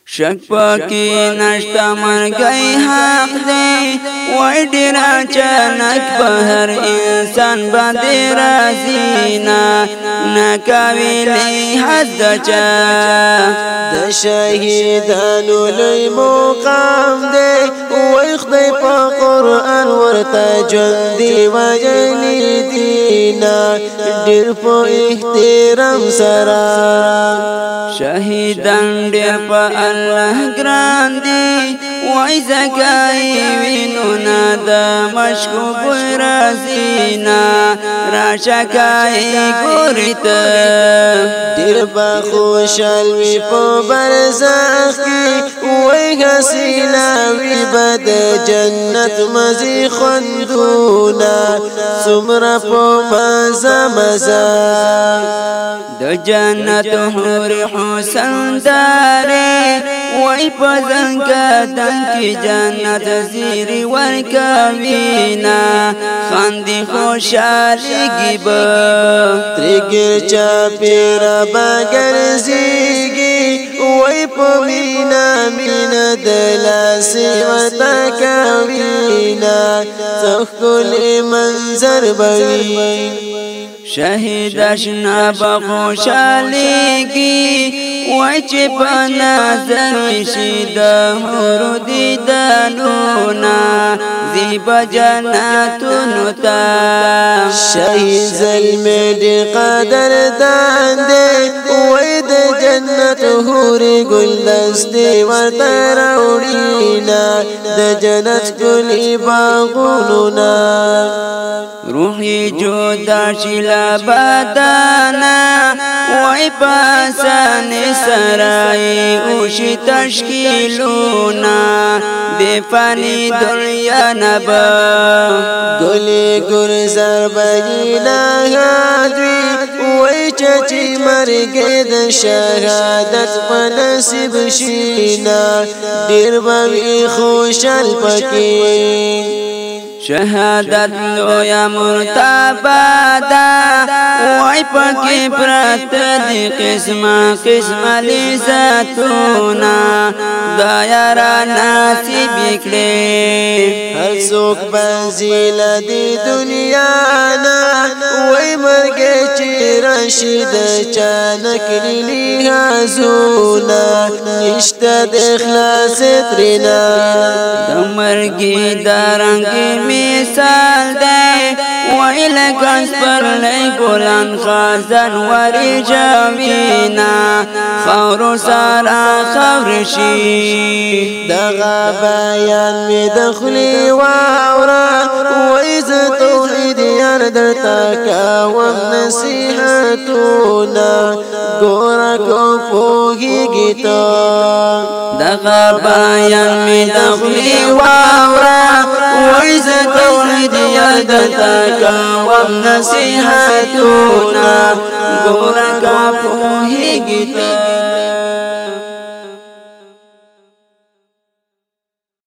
شک پاکی نشتا مرگئی حق دی وی ډیر اچانک په هر انسان باندې رازینا نکاویلی حد چا د شهیدانو لوی مقام دی وی خدای په قرآن ورته ژوندي ویلی دینا ډیر په احترام سره شهیدان ډیر په الله ګران دي وای زکای وینونا د مشکوک رازینا راشکای ګوریت ډیر با خوشال وی په برزخ کې وای غسیلا وی بد جنت مزي خوندونا سمرا په مزه مزه د جنت حور حسن داري وای پزن کا دنکی جنت زیری ورکاوینا خاندی خوشالی گیبا ترگر چا پیرا بگرزیگی وی پا مینا دلاسی وطا کاوینا تخکل منظر بوی شهید اشنا بخوشالیگی وای چه په نظر شي د حور دیدنونا زیبا جنتونو تا شهید ظلم دی قدر دانده وای د جنت حور گلدستی ورته راوړینا د جنت ګلی باغونونا روحی جدا شلا بدانا وای پاسان سرائی اوشی تشکیلونا بے فانی دنیا نبا گلی گرزر بگینا غادوی وای چچی مرگی د شهادت پنصیب شینا دیر بوی خوشل پکی شهادت لویا مرتبه دا وای پکی پرات دی قسم لذتونا دا یارا نصیب کړي هر څوک بنزیل دی دنیا نا وای مرګ چې رشید چانک لیها زونا نشته د اخلاص ترنا د مرګي درنګ مثال دی وای لکس پر لای ګلان خزان وری جوینا خور سارا خور شي دغه بیان می دخلی واورا وای ز توحید یار درتا کوم نصیحتونا ګور کو پوهیږي ته دغه بیان می دخلی واورا وای ز توحید یار درتا کوم نصیحتونا ګور کا پوهیږي ته